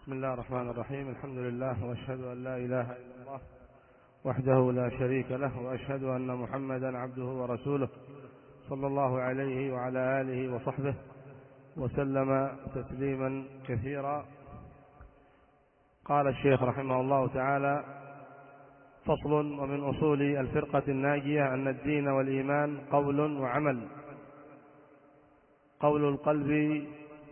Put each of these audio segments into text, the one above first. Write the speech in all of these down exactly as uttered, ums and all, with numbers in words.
بسم الله الرحمن الرحيم. الحمد لله وأشهد أن لا إله إلا الله وحده لا شريك له، وأشهد أن محمدا عبده ورسوله صلى الله عليه وعلى آله وصحبه وسلم تسليما كثيرا. قال الشيخ رحمه الله تعالى: فصل: ومن أصول الفرقة الناجية أن الدين والإيمان قول وعمل. قول القلب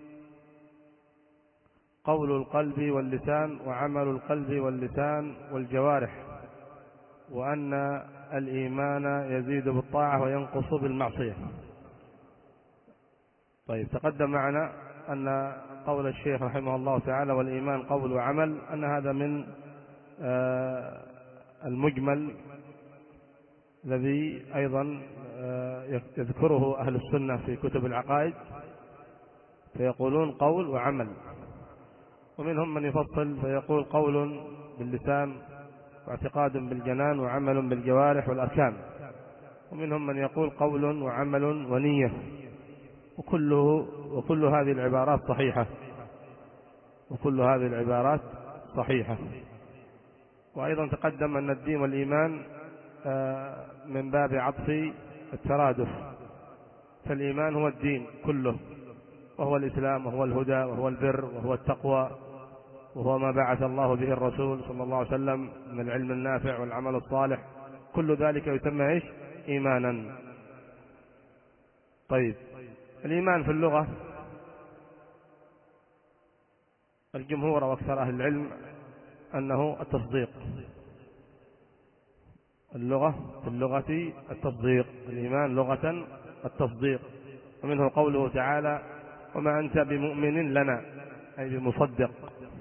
قول القلب واللسان، وعمل القلب واللسان والجوارح، وأن الإيمان يزيد بالطاعة وينقص بالمعصية. طيب، تقدم معنا أن قول الشيخ رحمه الله تعالى والإيمان قول وعمل، أن هذا من المجمل الذي أيضا يذكره أهل السنة في كتب العقائد، فيقولون قول وعمل. ومنهم من يفصل فيقول قول باللسان واعتقاد بالجنان وعمل بالجوارح والأركان، ومنهم من يقول قول وعمل ونية، وكله وكل هذه العبارات صحيحة وكل هذه العبارات صحيحة. وأيضا تقدم أن الدين والإيمان من باب عطف الترادف، فالإيمان هو الدين كله، وهو الإسلام، وهو الهدى، وهو البر، وهو التقوى، وهو ما بعث الله به الرسول صلى الله عليه وسلم من العلم النافع والعمل الصالح، كل ذلك يسمى إيش؟ إيمانا. طيب، الإيمان في اللغة الجمهور وأكثر أهل العلم أنه التصديق. اللغة في اللغة التصديق، الإيمان لغة التصديق، ومنه قوله تعالى: وما أنت بمؤمن لنا، أي بمصدق.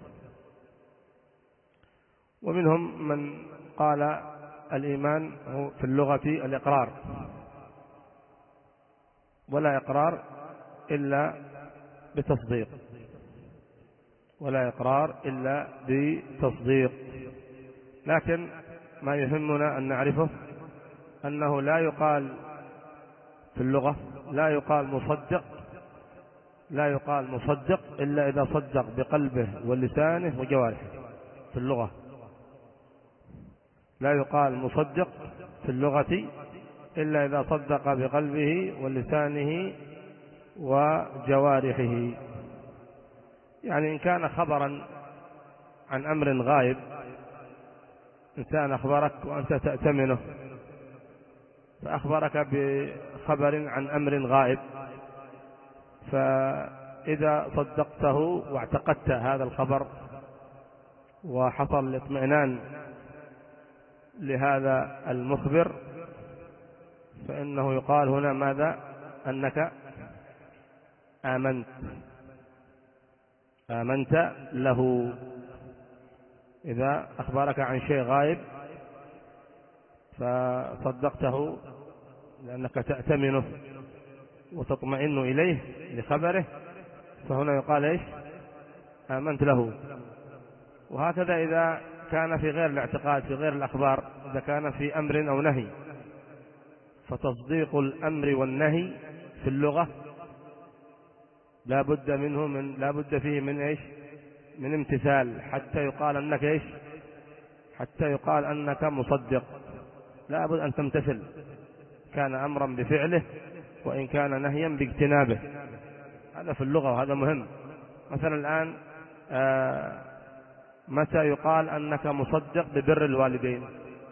ومنهم من قال الإيمان هو في اللغة الإقرار، ولا إقرار إلا بتصديق، ولا إقرار إلا بتصديق. لكن ما يهمنا أن نعرفه أنه لا يقال في اللغة لا يقال مصدق لا يقال مصدق إلا إذا صدق بقلبه ولسانه وجوارحه. في اللغة لا يقال مصدق في اللغة إلا إذا صدق بقلبه ولسانه وجوارحه. يعني إن كان خبرا عن أمر غائب، إنسان أخبرك وأنت تأتمنه، فأخبرك بخبر عن أمر غائب، فإذا صدقته واعتقدت هذا الخبر وحصل الاطمئنان لهذا المخبر، فإنه يقال هنا ماذا؟ أنك آمنت آمنت له. إذا أخبرك عن شيء غائب فصدقته لأنك تأتمنه وتطمئن إليه لخبره، فهنا يقال إيش؟ آمنت له. وهكذا إذا كان في غير الاعتقاد، في غير الأخبار، إذا كان في أمر أو نهي، فتصديق الأمر والنهي في اللغة لا بد منه من لا بد فيه من إيش؟ من امتثال، حتى يقال أنك إيش؟ حتى يقال أنك مصدق. لا بد أن تمتثل، كان أمرا بفعله وإن كان نهيا باجتنابه. هذا في اللغة وهذا مهم. مثلا الآن آه متى يقال أنك مصدق ببر الوالدين؟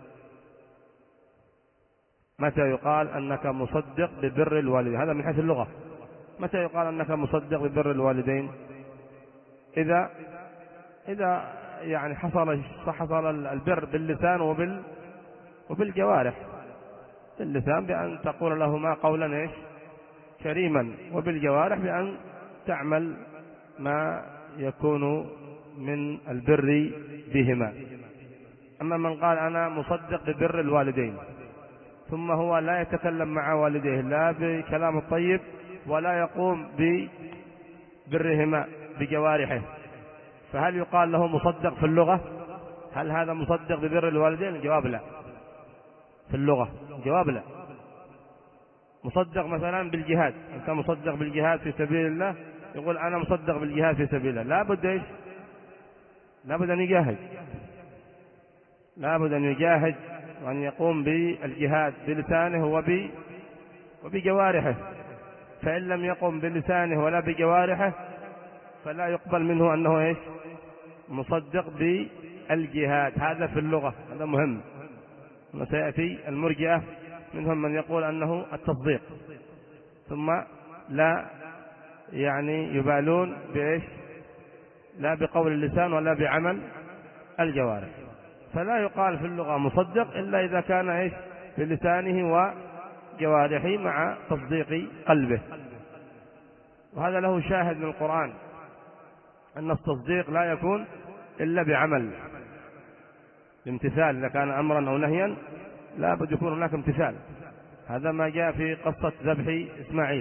متى يقال أنك مصدق ببر الوالدين؟ هذا من حيث اللغة. متى يقال أنك مصدق ببر الوالدين؟ إذا إذا يعني حصل حصل البر باللسان وبال وبالجوارح. باللسان بأن تقول لهما قولا إيش؟ كريما، وبالجوارح بأن تعمل ما يكون من البر بهما. أما من قال أنا مصدق ببر الوالدين ثم هو لا يتكلم مع والديه لا بكلام الطيب ولا يقوم ببرهما بجوارحه، فهل يقال له مصدق في اللغة؟ هل هذا مصدق ببر الوالدين؟ الجواب لا. في اللغة الجواب لا. مصدق مثلا بالجهاد، أنت مصدق بالجهاد في سبيل الله، يقول أنا مصدق بالجهاد في سبيل الله، لا بد إيش؟ لابد أن يجاهد، لابد أن يجاهد وأن يقوم بالجهاد بلسانه وب وبجوارحه، فإن لم يقم بلسانه ولا بجوارحه فلا يقبل منه أنه إيش؟ مصدق بالجهاد. هذا في اللغة، هذا مهم. وسيأتي المرجئة منهم من يقول أنه التصديق، ثم لا يعني يبالون بإيش؟ لا بقول اللسان ولا بعمل الجوارح. فلا يقال في اللغة مصدق إلا إذا كان إيش؟ بلسانه وجوارحه مع تصديق قلبه. وهذا له شاهد من القرآن أن التصديق لا يكون إلا بعمل، امتثال. إذا كان أمرا أو نهيا لا بد يكون هناك امتثال. هذا ما جاء في قصة ذبح إسماعيل.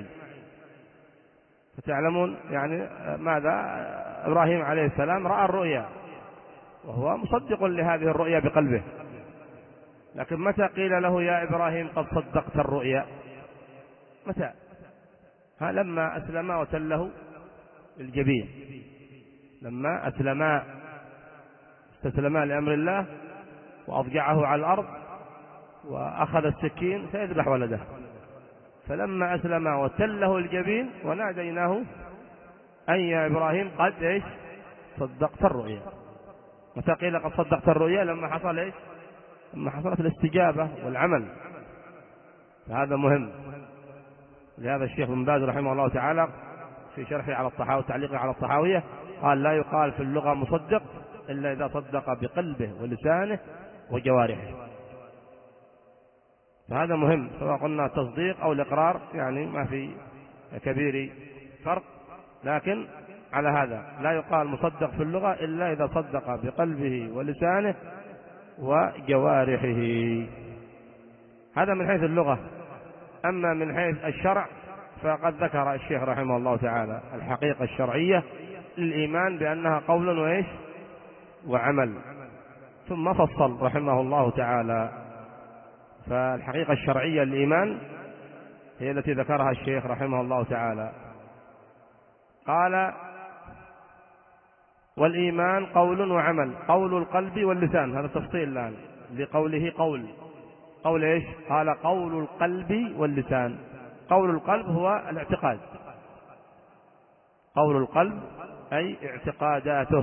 فتعلمون يعني ماذا؟ إبراهيم عليه السلام رأى الرؤيا وهو مصدق لهذه الرؤيا بقلبه، لكن متى قيل له يا إبراهيم قد صدقت الرؤيا؟ متى؟ ها لما أسلما وتله الجبين، لما أسلما استسلما لأمر الله وأضجعه على الأرض وأخذ السكين سيذبح ولده، فلما أسلما وتله الجبين وناديناه أن يا إبراهيم قد إيش؟ صدقت الرؤيا. متى قيل قد صدقت الرؤيا؟ لما حصل إيش؟ لما حصلت الاستجابة والعمل. فهذا مهم. لهذا الشيخ بن باز رحمه الله تعالى في شرحه على الطحاوية تعليقه على الطحاوية قال لا يقال في اللغة مصدق إلا إذا صدق بقلبه ولسانه وجوارحه. فهذا مهم، سواء قلنا تصديق أو الإقرار يعني ما في كبير فرق، لكن على هذا لا يقال مصدق في اللغة إلا إذا صدق بقلبه ولسانه وجوارحه. هذا من حيث اللغة. أما من حيث الشرع فقد ذكر الشيخ رحمه الله تعالى الحقيقة الشرعية للإيمان بأنها قول وإيش؟ وعمل، ثم فصل رحمه الله تعالى. فالحقيقة الشرعية للإيمان هي التي ذكرها الشيخ رحمه الله تعالى. قال والإيمان قول وعمل، قول القلب واللسان. هذا تفصيل الآن لقوله قول. قول إيش؟ قال قول القلب واللسان. قول القلب هو الاعتقاد، قول القلب أي اعتقاداته،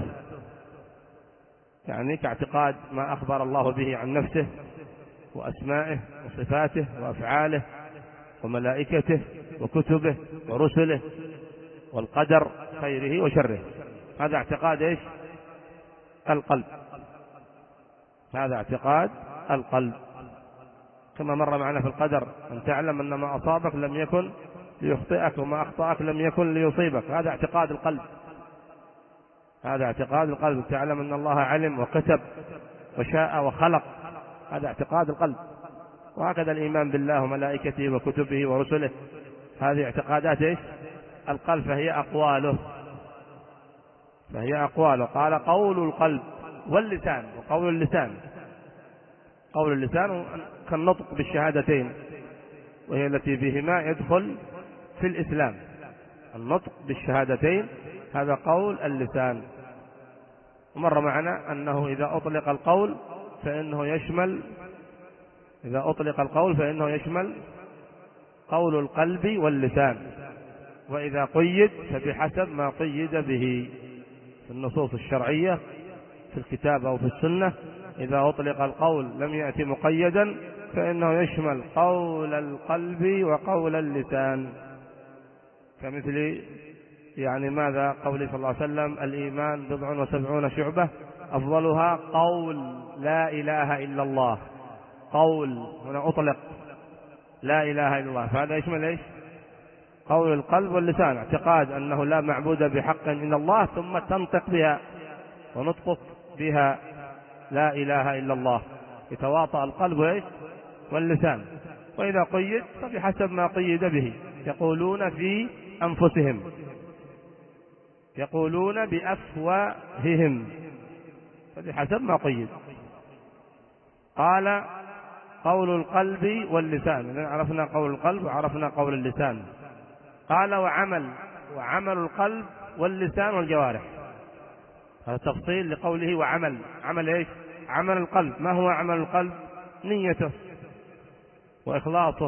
يعني كاعتقاد ما أخبر الله به عن نفسه وأسمائه وصفاته وأفعاله وملائكته وكتبه ورسله والقدر خيره وشره. هذا اعتقاد إيش؟ القلب. هذا اعتقاد القلب. كما مر معنا في القدر أن تعلم أن ما أصابك لم يكن ليخطئك وما أخطأك لم يكن ليصيبك. هذا اعتقاد القلب. هذا اعتقاد القلب. تعلم أن الله علم وكتب وشاء وخلق. هذا اعتقاد القلب. وهكذا الإيمان بالله وملائكته وكتبه ورسله، هذه اعتقادات إيش؟ القلب، فهي أقواله فهي أقواله. قال قول القلب واللسان. وقول اللسان، قول اللسان كالنطق بالشهادتين، وهي التي بهما يدخل في الإسلام. النطق بالشهادتين هذا قول اللسان. ومر معنا أنه إذا أطلق القول فإنه يشمل إذا أطلق القول فإنه يشمل قول القلب واللسان، وإذا قيد فبحسب ما قيد به في النصوص الشرعية في الكتاب أو في السنة. إذا أطلق القول لم يأتي مقيدا فإنه يشمل قول القلب وقول اللسان، كمثل يعني ماذا؟ قوله صلى الله عليه وسلم الإيمان بضع وسبعون شعبة أفضلها قول لا إله إلا الله. قول هنا أطلق لا إله إلا الله، فهذا يشمل إيش؟ قول القلب واللسان، اعتقاد أنه لا معبود بحق إلا الله، ثم تنطق بها ونطقك بها لا إله إلا الله، يتواطأ القلب إيش؟ واللسان. وإذا قيد فبحسب ما قيد به. يقولون في أنفسهم، يقولون بأفواههم، فبحسب ما قيد. قال قول القلب واللسان. عرفنا قول القلب وعرفنا قول اللسان. قال وعمل، وعمل القلب واللسان والجوارح. هذا تفصيل لقوله وعمل. عمل إيش؟ عمل القلب. ما هو عمل القلب؟ نيته وإخلاصه.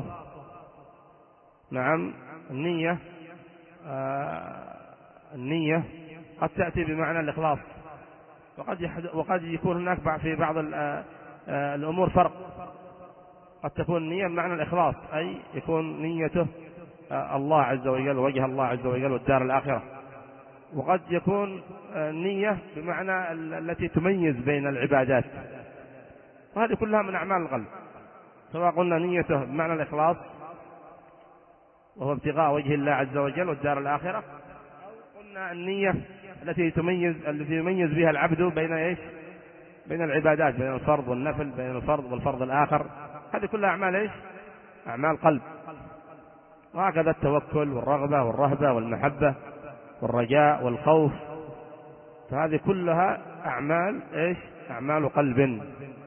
نعم، النية آه النية قد تأتي بمعنى الإخلاص، وقد وقد يكون هناك في بعض الأمور فرق. قد تكون النية بمعنى الإخلاص، أي يكون نيته الله عز وجل، وجه الله عز وجل والدار الآخرة. وقد يكون النية بمعنى التي تميز بين العبادات، وهذه كلها من أعمال القلب. سواء قلنا نيته بمعنى الإخلاص وهو ابتغاء وجه الله عز وجل والدار الآخرة، أو قلنا النية التي تميز التي يميز بها العبد بين إيش؟ بين العبادات، بين الفرض والنفل، بين الفرض والفرض الآخر. هذه كلها أعمال إيش؟ أعمال قلب. وهكذا التوكل والرغبة والرهبة والمحبة والرجاء والخوف، فهذه كلها أعمال إيش؟ أعمال قلب.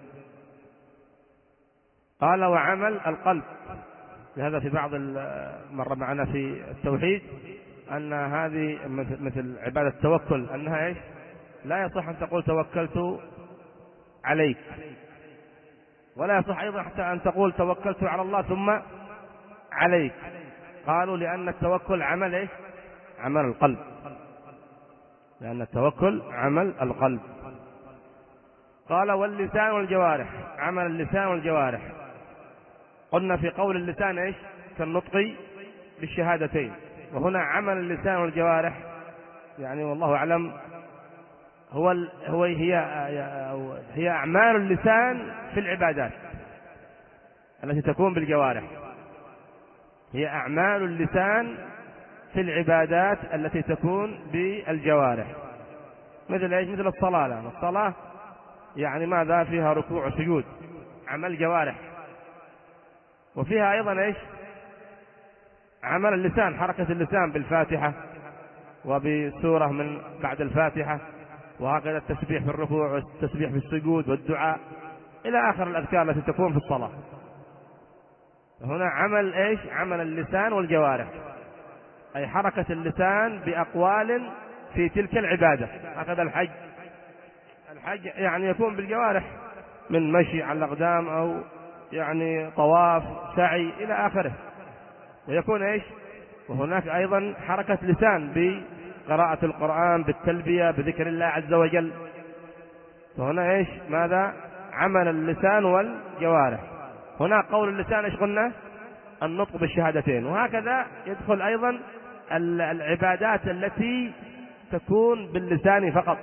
قال وعمل القلب. لهذا في بعض مرة معنا في التوحيد أن هذه مثل عبادة التوكل، أنها إيش؟ لا يصح أن تقول توكلت عليك، ولا يصح أيضا حتى أن تقول توكلت على الله ثم عليك. قالوا لأن التوكل عمل إيش؟ عمل القلب، لأن التوكل عمل القلب. قال واللسان والجوارح. عمل اللسان والجوارح. قلنا في قول اللسان إيش؟ كالنطق بالشهادتين، وهنا عمل اللسان والجوارح يعني والله أعلم هو هو هي هي أعمال اللسان في العبادات التي تكون بالجوارح. هي أعمال اللسان في العبادات التي تكون بالجوارح، مثل إيش؟ مثل الصلاة. لأن الصلاة يعني ماذا؟ فيها ركوع وسجود، عمل جوارح. وفيها أيضا إيش؟ عمل اللسان، حركة اللسان بالفاتحة وبسورة من بعد الفاتحة، وهكذا التسبيح في الركوع والتسبيح في السجود والدعاء إلى آخر الأذكار التي تكون في الصلاة. هنا عمل إيش؟ عمل اللسان والجوارح، أي حركة اللسان بأقوال في تلك العبادة. هكذا الحج. الحج يعني يكون بالجوارح، من مشي على الأقدام أو يعني طواف، سعي إلى آخره. ويكون إيش؟ وهناك أيضا حركة لسان بقراءة القرآن، بالتلبية، بذكر الله عز وجل. فهنا إيش؟ ماذا؟ عمل اللسان والجوارح. هنا قول اللسان إيش قلنا؟ النطق بالشهادتين. وهكذا يدخل أيضا العبادات التي تكون باللسان فقط،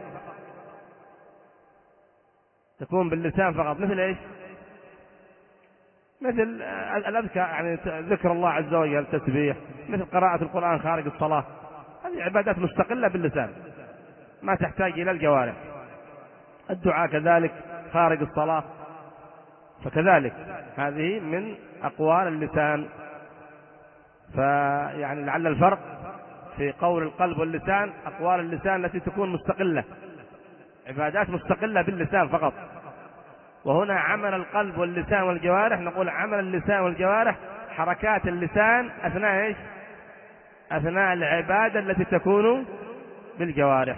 تكون باللسان فقط، مثل إيش؟ مثل الأذكار، يعني ذكر الله عز وجل، تسبيح، مثل قراءة القرآن خارج الصلاة. هذه عبادات مستقلة باللسان ما تحتاج إلى الجوارح. الدعاء كذلك خارج الصلاة، فكذلك هذه من أقوال اللسان. فيعني لعل الفرق في قول القلب واللسان، أقوال اللسان التي تكون مستقلة، عبادات مستقلة باللسان فقط. وهنا عمل القلب واللسان والجوارح، نقول عمل اللسان والجوارح حركات اللسان أثناء إيش؟ أثناء العبادة التي تكون بالجوارح.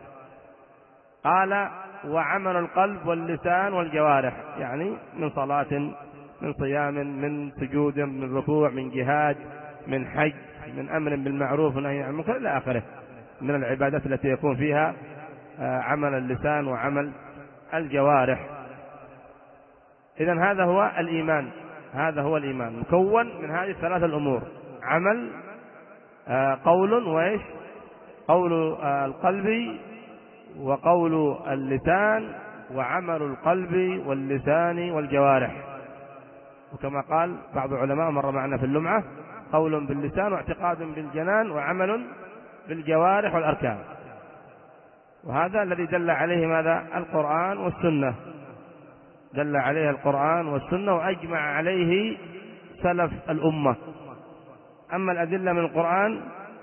قال وعمل القلب واللسان والجوارح، يعني من صلاة، من صيام، من سجود، من ركوع، من جهاد، من حج، من أمر بالمعروف ونهي عن المنكر إلى آخره من العبادات التي يكون فيها عمل اللسان وعمل الجوارح. إذن هذا هو الإيمان، هذا هو الإيمان مكون من هذه الثلاثة الأمور: عمل، قول، وإيش؟ قول القلب وقول اللسان، وعمل القلب واللسان والجوارح. وكما قال بعض العلماء مر معنا في اللمعة: قول باللسان واعتقاد بالجنان وعمل بالجوارح والأركان. وهذا الذي دل عليه ماذا؟ القرآن والسنة، دل عليه القرآن والسنة وأجمع عليه سلف الأمة. أما الأدلة من القرآن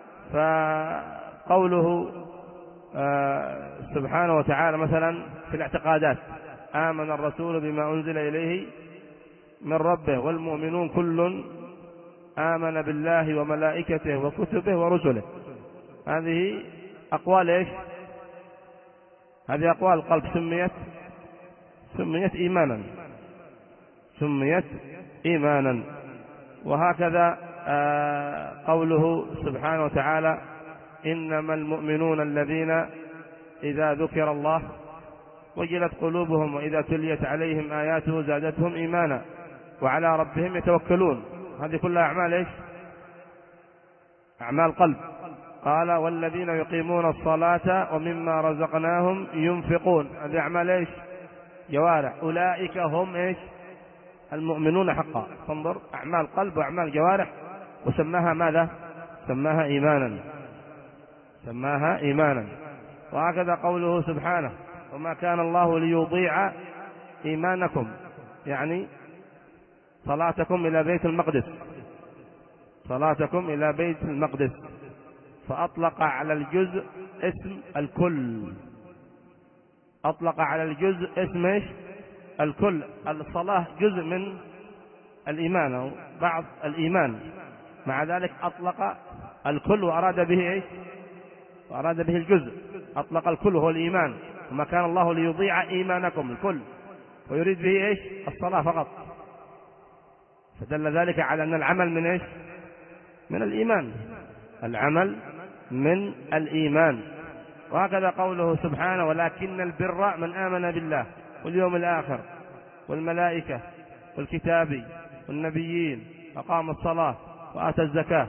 فقوله سبحانه وتعالى مثلا في الاعتقادات: آمن الرسول بما أنزل إليه من ربه والمؤمنون كل آمن بالله وملائكته وكتبه ورسله. هذه أقوال إيش؟ هذه أقوال القلب سميت سميت إيمانا سميت إيمانا. وهكذا قوله سبحانه وتعالى: إنما المؤمنون الذين إذا ذكر الله وجلت قلوبهم وإذا تليت عليهم آياته زادتهم إيمانا وعلى ربهم يتوكلون. هذه كلها أعمال إيش؟ أعمال قلب. قال: والذين يقيمون الصلاة ومما رزقناهم ينفقون. هذه أعمال إيش؟ جوارح. أولئك هم إيش؟ المؤمنون حقا. فانظر، أعمال قلب وأعمال جوارح، وسماها ماذا؟ سماها إيمانا سماها إيمانا. وهكذا قوله سبحانه: وما كان الله ليضيع إيمانكم، يعني صلاتكم إلى بيت المقدس صلاتكم إلى بيت المقدس فأطلق على الجزء اسم الكل أطلق على الجزء اسم إيش؟ الكل. الصلاة جزء من الإيمان أو بعض الإيمان، مع ذلك أطلق الكل وأراد به إيش؟ وأراد به الجزء. أطلق الكل هو الإيمان. وما كان الله ليضيع إيمانكم، الكل، ويريد به إيش؟ الصلاة فقط. فدل ذلك على أن العمل من إيش؟ من الإيمان. العمل من الإيمان. وهكذا قوله سبحانه: ولكن البر من آمن بالله واليوم الآخر والملائكة والكتاب والنبيين أقام الصلاة وآتى الزكاة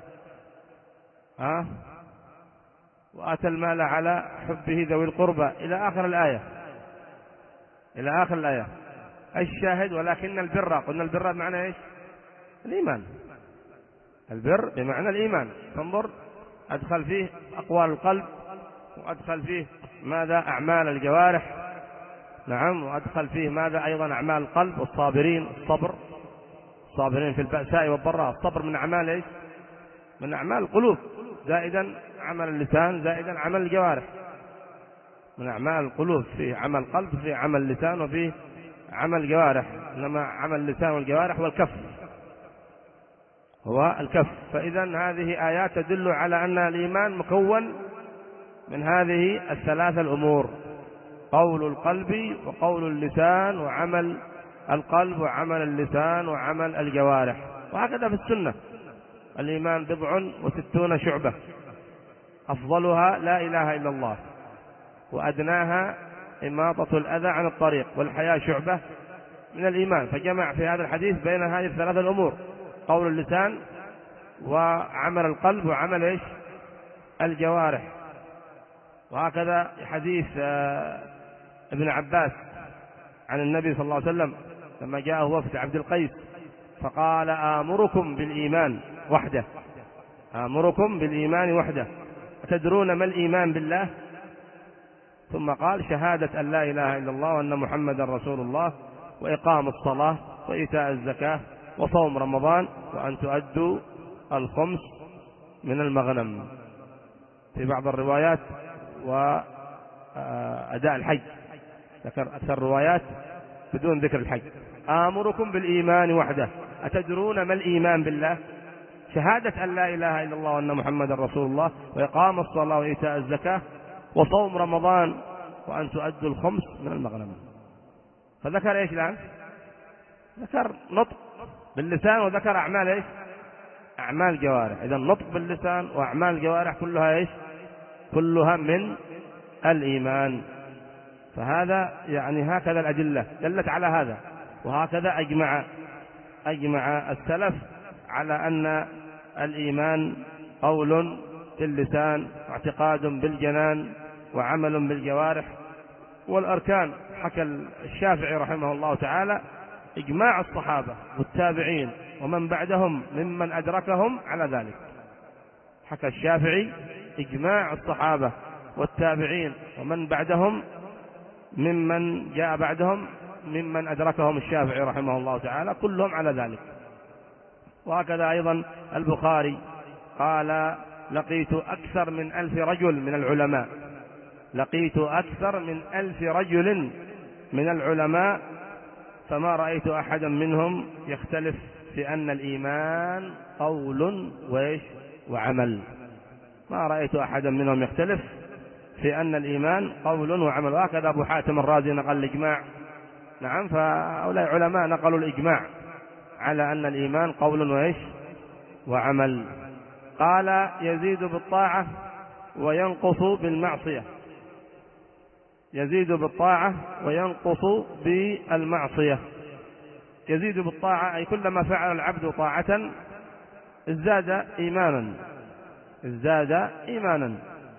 ها وآتى المال على حبه ذوي القربى إلى آخر الآية إلى آخر الآية. الشاهد: ولكن البر، قلنا البر بمعنى إيش؟ الإيمان. البر بمعنى الإيمان. فانظر، أدخل فيه أقوال القلب، وأدخل فيه ماذا؟ أعمال الجوارح. نعم. وأدخل فيه ماذا أيضا؟ أعمال القلب، والصابرين، الصبر، الصابرين في البأساء والضراء. الصبر من أعمال إيش؟ من أعمال القلوب، زائدا عمل اللسان، زائدا عمل الجوارح. من أعمال القلوب فيه عمل قلب، فيه عمل لسان، وفيه عمل جوارح. إنما عمل اللسان والجوارح والكف هو الكف. فإذا هذه آيات تدل على أن الإيمان مكون من هذه الثلاثة الأمور: قول القلب وقول اللسان وعمل القلب وعمل اللسان وعمل الجوارح. وهكذا في السنة: الإيمان بضع وستون شعبة، أفضلها لا إله إلا الله، وأدناها إماطة الأذى عن الطريق، والحياء شعبة من الإيمان. فجمع في هذا الحديث بين هذه الثلاثة الأمور: قول اللسان وعمل القلب وعمل إيش؟ الجوارح. وهكذا حديث ابن عباس عن النبي صلى الله عليه وسلم لما جاءه وفد عبد القيس فقال: آمركم بالإيمان وحده آمركم بالإيمان وحده أتدرون ما الإيمان بالله؟ ثم قال: شهادة أن لا إله إلا الله وأن محمدا رسول الله، وإقام الصلاة، وإيتاء الزكاة، وصوم رمضان، وأن تؤدوا الخمس من المغنم. في بعض الروايات وأداء الحج، ذكر أكثر الروايات بدون ذكر الحج. آمركم بالإيمان وحده أتدرون ما الإيمان بالله؟ شهادة أن لا إله إلا الله وأن محمدا رسول الله، وإقام الصلاة، وإيتاء الزكاة، وصوم رمضان، وأن تؤدوا الخمس من المغنم. فذكر إيش الآن؟ ذكر نطق باللسان، وذكر أعمال إيش؟ أعمال جوارح. إذا النطق باللسان وأعمال جوارح كلها إيش؟ كلها من الإيمان. فهذا يعني هكذا الأدلة دلت على هذا. وهكذا أجمع أجمع السلف على أن الإيمان قول باللسان، واعتقاد بالجنان، وعمل بالجوارح. والأركان حكى الشافعي رحمه الله تعالى إجماع الصحابة والتابعين ومن بعدهم ممن أدركهم على ذلك. حكى الشافعي إجماع الصحابة والتابعين ومن بعدهم ممن جاء بعدهم ممن أدركهم الشافعي رحمه الله تعالى، كلهم على ذلك. وهكذا أيضا البخاري قال: لقيت أكثر من ألف رجل من العلماء لقيت أكثر من ألف رجل من العلماء فما رأيت أحدا منهم يختلف في أن الإيمان قول وإيش؟ وعمل. ما رأيت أحدا منهم يختلف في أن الإيمان قول وعمل. وهكذا أبو حاتم الرازي نقل الإجماع. نعم، فهؤلاء علماء نقلوا الإجماع على أن الإيمان قول وإيش وعمل. قال يزيد بالطاعة وينقص بالمعصية، يزيد بالطاعة وينقص بالمعصية. يزيد بالطاعة أي كلما فعل العبد طاعة ازداد إيمانا، ازداد إيمانا.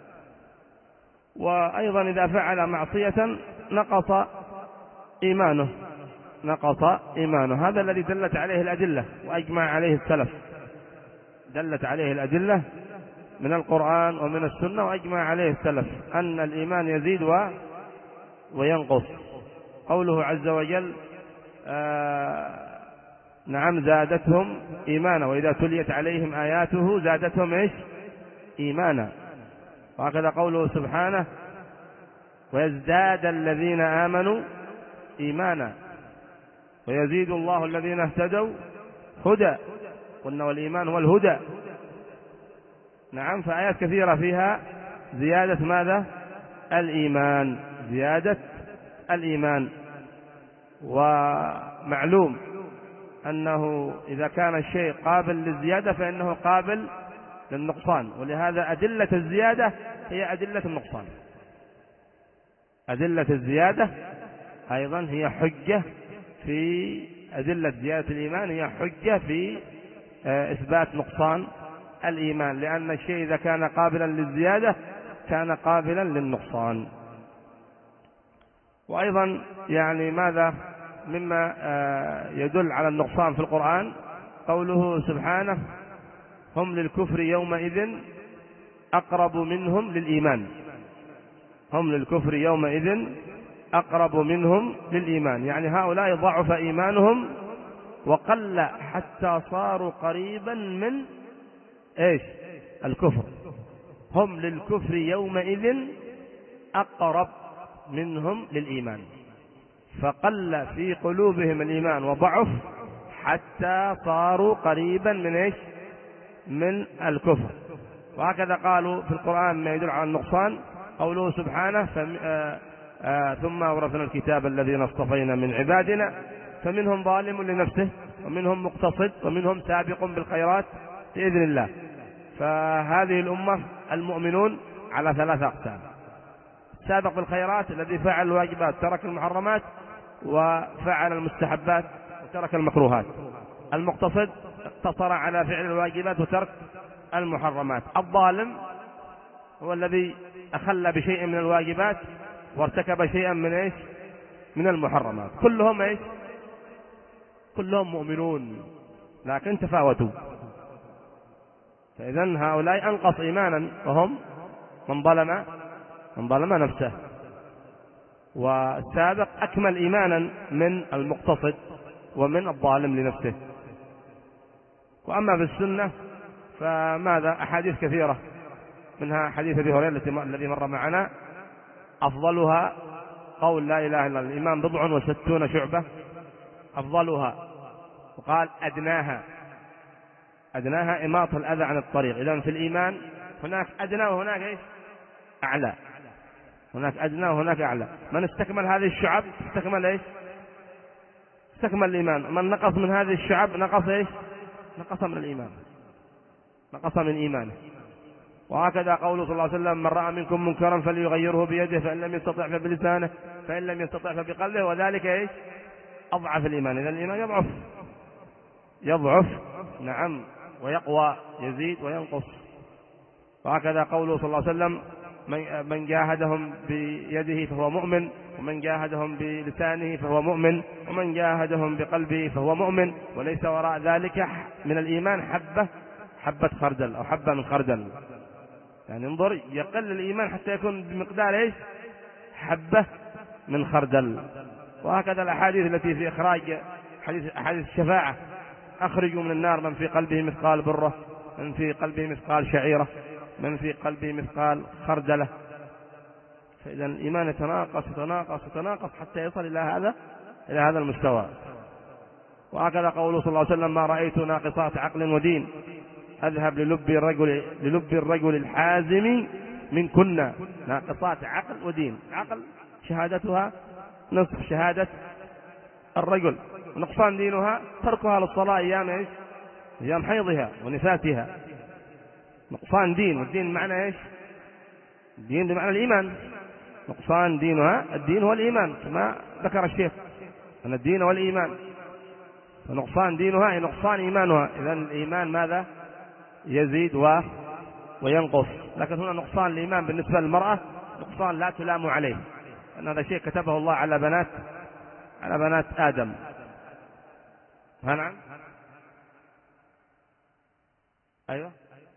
وأيضا إذا فعل معصية نقص إيمانه، نقص إيمانه. هذا الذي دلت عليه الأدلة وأجمع عليه السلف، دلت عليه الأدلة من القرآن ومن السنة وأجمع عليه السلف أن الإيمان يزيد و... وينقص. قوله عز وجل آه نعم زادتهم إيمانا وإذا تليت عليهم آياته زادتهم إيش إيمانا. وهكذا قوله سبحانه ويزداد الذين آمنوا إيمانا ويزيد الله الذين اهتدوا هدى. قلنا والإيمان هو الهدى. نعم، فآيات كثيرة فيها زيادة ماذا؟ الإيمان، زيادة الإيمان. ومعلوم أنه إذا كان الشيء قابل للزيادة فإنه قابل للنقصان، ولهذا أدلة الزيادة هي أدلة النقصان. أدلة الزيادة أيضا هي حجة في أدلة زيادة الإيمان، هي حجة في إثبات نقصان الإيمان، لأن الشيء إذا كان قابلا للزيادة كان قابلا للنقصان. وأيضا يعني ماذا مما يدل على النقصان في القرآن قوله سبحانه هم للكفر يومئذ أقرب منهم للإيمان، هم للكفر يومئذ أقرب منهم للإيمان، يعني هؤلاء ضعف إيمانهم وقل حتى صاروا قريبا من إيش الكفر. هم للكفر يومئذ أقرب منهم للإيمان، فقل في قلوبهم الإيمان وضعف حتى صاروا قريبا من إيش من الكفر. وهكذا قالوا في القرآن ما يدل على النقصان قوله سبحانه آآ آآ ثم أورثنا الكتاب الذين اصطفينا من عبادنا فمنهم ظالم لنفسه ومنهم مقتصد ومنهم سابق بالخيرات بإذن الله. فهذه الأمة المؤمنون على ثلاثة أقسام: سابق بالخيرات الذي فعل الواجبات ترك المحرمات وفعل المستحبات وترك المكروهات. المقتصد اقتصر على فعل الواجبات وترك المحرمات. الظالم هو الذي أخل بشيء من الواجبات وارتكب شيئا من إيش من المحرمات. كلهم إيش كلهم مؤمنون لكن تفاوتوا. فإذن هؤلاء أنقص إيمانا وهم من ظلم من ظلم نفسه، والسابق أكمل إيمانا من المقتصد ومن الظالم لنفسه. وأما في السنة فماذا أحاديث كثيرة، منها حديث أبي هريرة الذي مر معنا أفضلها قول لا إله إلا الله، الإيمان بضع وستون شعبة أفضلها، وقال أدناها أدناها إماطة الأذى عن الطريق. إذن في الإيمان هناك أدنى وهناك إيش أعلى، هناك أدنى وهناك أعلى. من استكمل هذه الشعب استكمل إيش استكمل الإيمان، من نقص من هذه الشعب نقص إيش نقص من الإيمان، نقص من إيمانه. وهكذا قوله صلى الله عليه وسلم من رأى منكم منكرا فليغيره بيده فإن لم يستطع فبلسانه فإن لم يستطع فبقلبه وذلك إيش أضعف الإيمان. إذا الإيمان يضعف يضعف نعم ويقوى، يزيد وينقص. وهكذا قوله صلى الله عليه وسلم من جاهدهم بيده فهو مؤمن، ومن جاهدهم بلسانه فهو مؤمن، ومن جاهدهم بقلبه فهو مؤمن، وليس وراء ذلك من الإيمان حبة حبة خردل أو حبة من خردل. يعني انظر يقل الإيمان حتى يكون بمقدار إيش حبة من خردل. وهكذا الأحاديث التي في إخراج حديث أحاديث الشفاعة أخرجوا من النار من في قلبه مثقال برة، من في قلبه مثقال شعيرة، من في قلبه مثقال خردلة. فإذا الإيمان يتناقص يتناقص يتناقص حتى يصل إلى هذا إلى هذا المستوى. وهكذا قوله صلى الله عليه وسلم ما رأيت ناقصات عقل ودين أذهب للب الرجل للب الرجل الحازم من كنا ناقصات عقل ودين. عقل شهادتها نصف شهادة الرجل، ونقصان دينها تركها للصلاة أيام إيش؟ أيام حيضها ونفاسها. نقصان دين، والدين معنى إيش؟ الدين بمعنى الإيمان. نقصان دينها، الدين هو الإيمان كما ذكر الشيخ أن الدين هو الإيمان، فنقصان دينها أي نقصان إيمانها. إذن الإيمان ماذا؟ يزيد و... وينقص. لكن هنا نقصان الإيمان بالنسبة للمرأة نقصان لا تلام عليه، أن هذا شيء كتبه الله على بنات على بنات آدم. نعم، أيوة،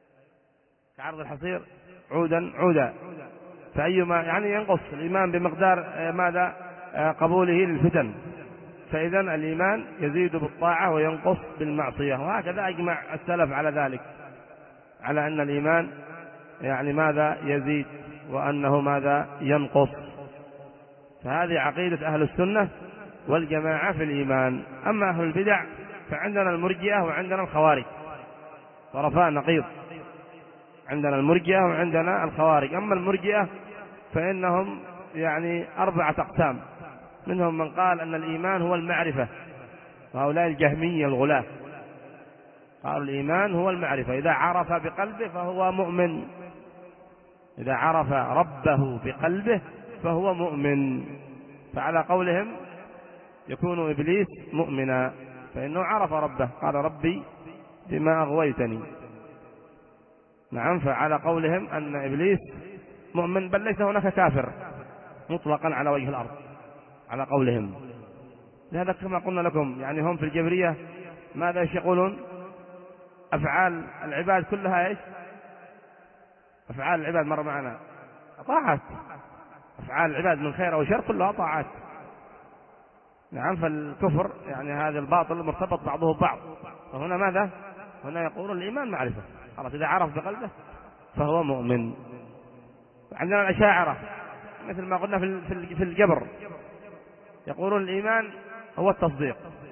كعرض الحصير عودا عودا، فأيما يعني ينقص الإيمان بمقدار ماذا؟ قبوله للفتن. فإذا الإيمان يزيد بالطاعة وينقص بالمعصية، وهكذا أجمع السلف على ذلك، على أن الإيمان يعني ماذا؟ يزيد، وأنه ماذا؟ ينقص. فهذه عقيدة أهل السنة والجماعة في الإيمان. أما أهل البدع فعندنا المرجئة وعندنا الخوارج، طرفان نقيض، عندنا المرجئة وعندنا الخوارج. أما المرجئة فإنهم يعني أربعة أقسام، منهم من قال أن الإيمان هو المعرفة، وهؤلاء الجهمية الغلاة قالوا الإيمان هو المعرفة، إذا عرف بقلبه فهو مؤمن، إذا عرف ربه بقلبه فهو مؤمن. فعلى قولهم يكون إبليس مؤمنا، فإنه عرف ربه، قال ربي بما أغويتني. نعم، فعلى قولهم أن إبليس مؤمن، بل ليس هناك كافر مطلقا على وجه الأرض على قولهم. لهذا كما قلنا لكم يعني هم في الجبرية ماذا يقولون؟ أفعال العباد كلها إيش؟ أفعال العباد مر معنا طاعات، أفعال العباد من خير أو شر كلها طاعات. نعم، فالكفر يعني هذا الباطل مرتبط بعضه ببعض. فهنا ماذا؟ هنا يقولون الإيمان معرفة، خلاص إذا عرف بقلبه فهو مؤمن. عندنا الأشاعرة مثل ما قلنا في الجبر يقولون الإيمان هو التصديق،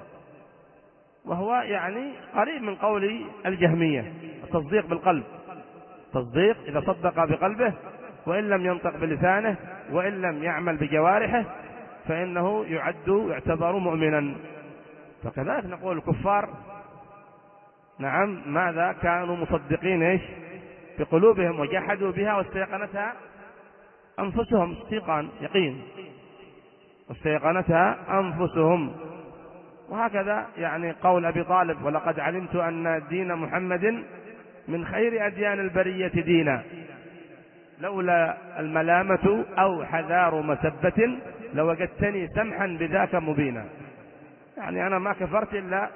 وهو يعني قريب من قول الجهمية، التصديق بالقلب، تصديق إذا صدق بقلبه وإن لم ينطق بلسانه وإن لم يعمل بجوارحه فإنه يعد يعتبر مؤمنا. فكذلك نقول الكفار نعم ماذا؟ كانوا مصدقين إيش؟ بقلوبهم وجحدوا بها واستيقنتها أنفسهم، استيقان يقين، واستيقنتها أنفسهم. وهكذا يعني قول أبي طالب ولقد علمت أن دين محمد من خير أديان البرية دينا لولا الملامة أو حذار مسبة لوجدتني سمحا بذاك مبينا. يعني أنا ما كفرت إلا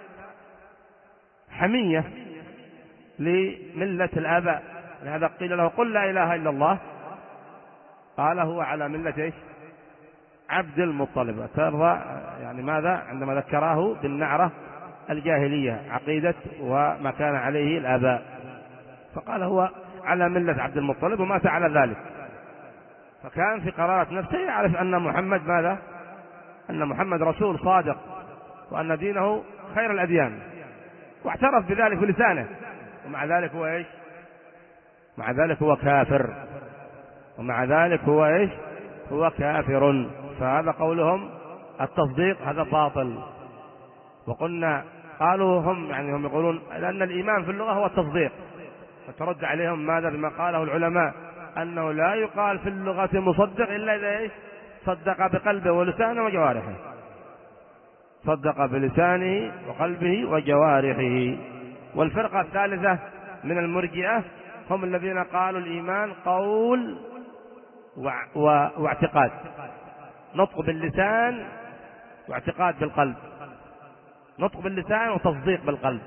حمية لملة الآباء. لهذا قيل له قل لا إله إلا الله، قال هو على ملة إيش؟ عبد المطلب. ترى يعني ماذا؟ عندما ذكراه بالنعرة الجاهلية عقيدة وما كان عليه الآباء، فقال هو على ملة عبد المطلب ومات على ذلك. فكان في قرارة نفسه يعرف أن محمد ماذا؟ أن محمد رسول صادق وأن دينه خير الأديان، واعترف بذلك بلسانه، ومع ذلك هو إيش؟ مع ذلك هو كافر، ومع ذلك هو إيش؟ هو كافر. فهذا قولهم التصديق هذا باطل. وقلنا قالوا هم يعني هم يقولون لأن الإيمان في اللغة هو التصديق، فترد عليهم ماذا؟ بما قاله العلماء أنه لا يقال في اللغة مصدق إلا إذا إيش؟ صدق بقلبه ولسانه وجوارحه، صدق بلسانه وقلبه وجوارحه. والفرقة الثالثة من المرجئة هم الذين قالوا الإيمان قول واعتقاد، نطق باللسان واعتقاد بالقلب، نطق باللسان وتصديق بالقلب،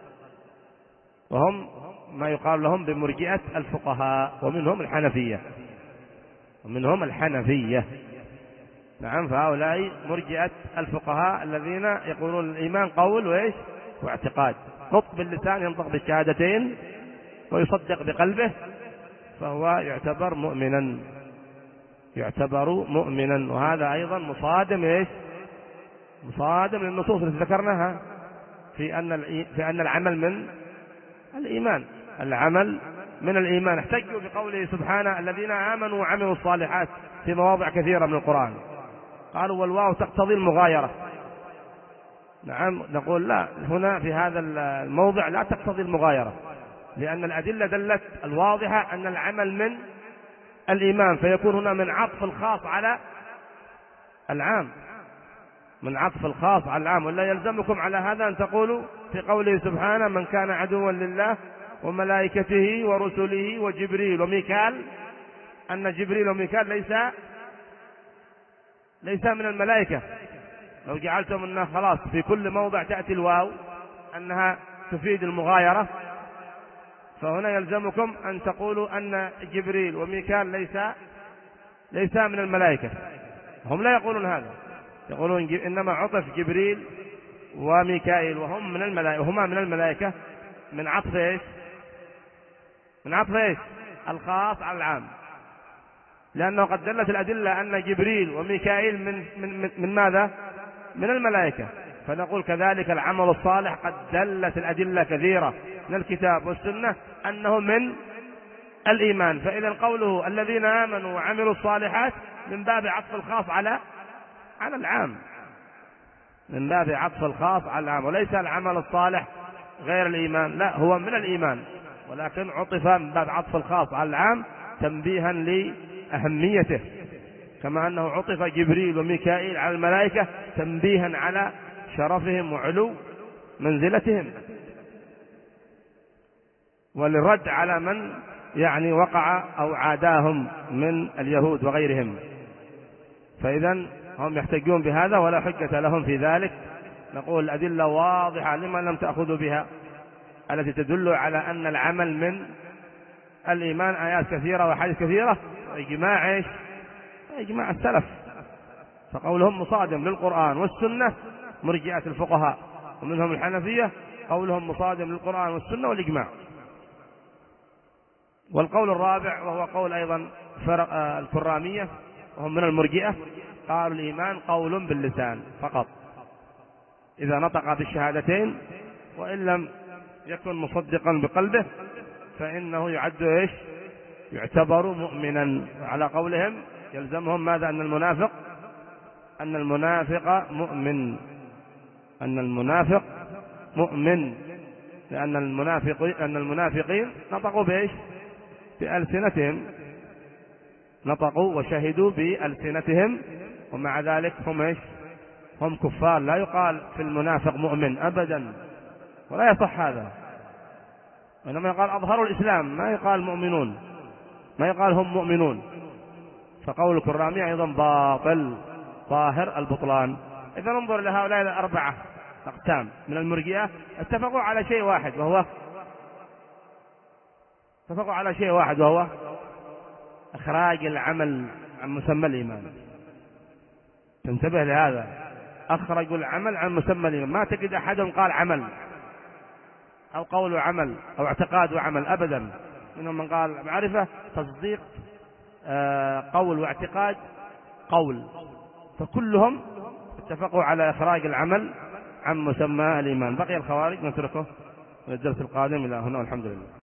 وهم ما يقال لهم بمرجئة الفقهاء، ومنهم الحنفية ومنهم الحنفية نعم، فهؤلاء مرجئة الفقهاء الذين يقولون الإيمان قول وإيش؟ واعتقاد، نطق باللسان ينطق بالشهادتين ويصدق بقلبه فهو يعتبر مؤمنا، يعتبر مؤمنا. وهذا أيضا مصادم إيش؟ مصادم للنصوص التي ذكرناها في أن في أن العمل من الإيمان، العمل من الإيمان. احتجوا بقوله سبحانه الذين آمنوا وعملوا الصالحات في مواضع كثيرة من القرآن، قالوا والواو تقتضي المغايرة. نعم، نقول لا، هنا في هذا الموضع لا تقتضي المغايرة، لأن الأدلة دلت الواضحة أن العمل من الإيمان، فيكون هنا من عطف الخاص على العام، من عطف الخاص على العام. ولا يلزمكم على هذا أن تقولوا في قوله سبحانه من كان عدوا لله وملائكته ورسله وجبريل وميكال، أن جبريل وميكال ليس ليس من الملائكة. لو جعلتم أنه خلاص في كل موضع تأتي الواو أنها تفيد المغايرة، فهنا يلزمكم أن تقولوا أن جبريل وميكال ليس ليس من الملائكة. هم لا يقولون هذا، يقولون إنما عطف جبريل وميكائيل وهم من الملائكة، وهما من الملائكة من عطف إيش؟ من عطف إيش؟ الخاص على العام، لأنه قد دلت الأدلة أن جبريل وميكائيل من من من, من ماذا؟ من الملائكة. فنقول كذلك العمل الصالح قد دلت الأدلة كثيرة من الكتاب والسنة أنه من الإيمان. فإذا قوله الذين آمنوا وعملوا الصالحات من باب عطف الخاص على على العام، من باب عطف الخاص على العام، وليس العمل الصالح غير الإيمان، لا، هو من الإيمان، ولكن عطف من باب عطف الخاص على العام تنبيها لأهميته، كما أنه عطف جبريل وميكائيل على الملائكة تنبيها على شرفهم وعلو منزلتهم، وللرد على من يعني وقع أو عاداهم من اليهود وغيرهم. فإذا هم يحتجون بهذا ولا حجة لهم في ذلك. نقول الأدلة واضحة لما لم تأخذوا بها التي تدل على أن العمل من الإيمان، آيات كثيرة وحديث كثيرة، إجماع إيش؟ إجماع السلف. فقولهم مصادم للقرآن والسنة مرجئة الفقهاء ومنهم الحنفية، قولهم مصادم للقرآن والسنة والإجماع. والقول الرابع وهو قول أيضا فرق الكرامية وهم من المرجئة، قالوا الإيمان قول باللسان فقط إذا نطق بالشهادتين، وإن لم يكن مصدقا بقلبه فإنه يعد إيش؟ يعتبر مؤمنا. على قولهم يلزمهم ماذا؟ أن المنافق أن المنافق مؤمن أن المنافق مؤمن لأن المنافقين أن المنافقين نطقوا بإيش؟ بألسنتهم، نطقوا وشهدوا بألسنتهم، ومع ذلك هم إيش؟ هم كفار. لا يقال في المنافق مؤمن أبدا، ولا يصح هذا، وإنما يقال أظهروا الإسلام، ما يقال مؤمنون، ما يقال هم مؤمنون. فقول الكرامية أيضا باطل ظاهر البطلان. إذا ننظر لهؤلاء الأربعة أقسام من المرجئة، اتفقوا على شيء واحد وهو اتفقوا على شيء واحد وهو إخراج العمل عن مسمى الإيمان. تنتبه لهذا، أخرجوا العمل عن مسمى الإيمان. ما تجد أحدهم قال عمل أو قول عمل أو اعتقاد وعمل أبدا. منهم من قال معرفة تصديق قول واعتقاد قول، فكلهم اتفقوا على إخراج العمل عن مسمى الإيمان. بقي الخوارج نتركه للدرس القادم. إلى هنا والحمد لله.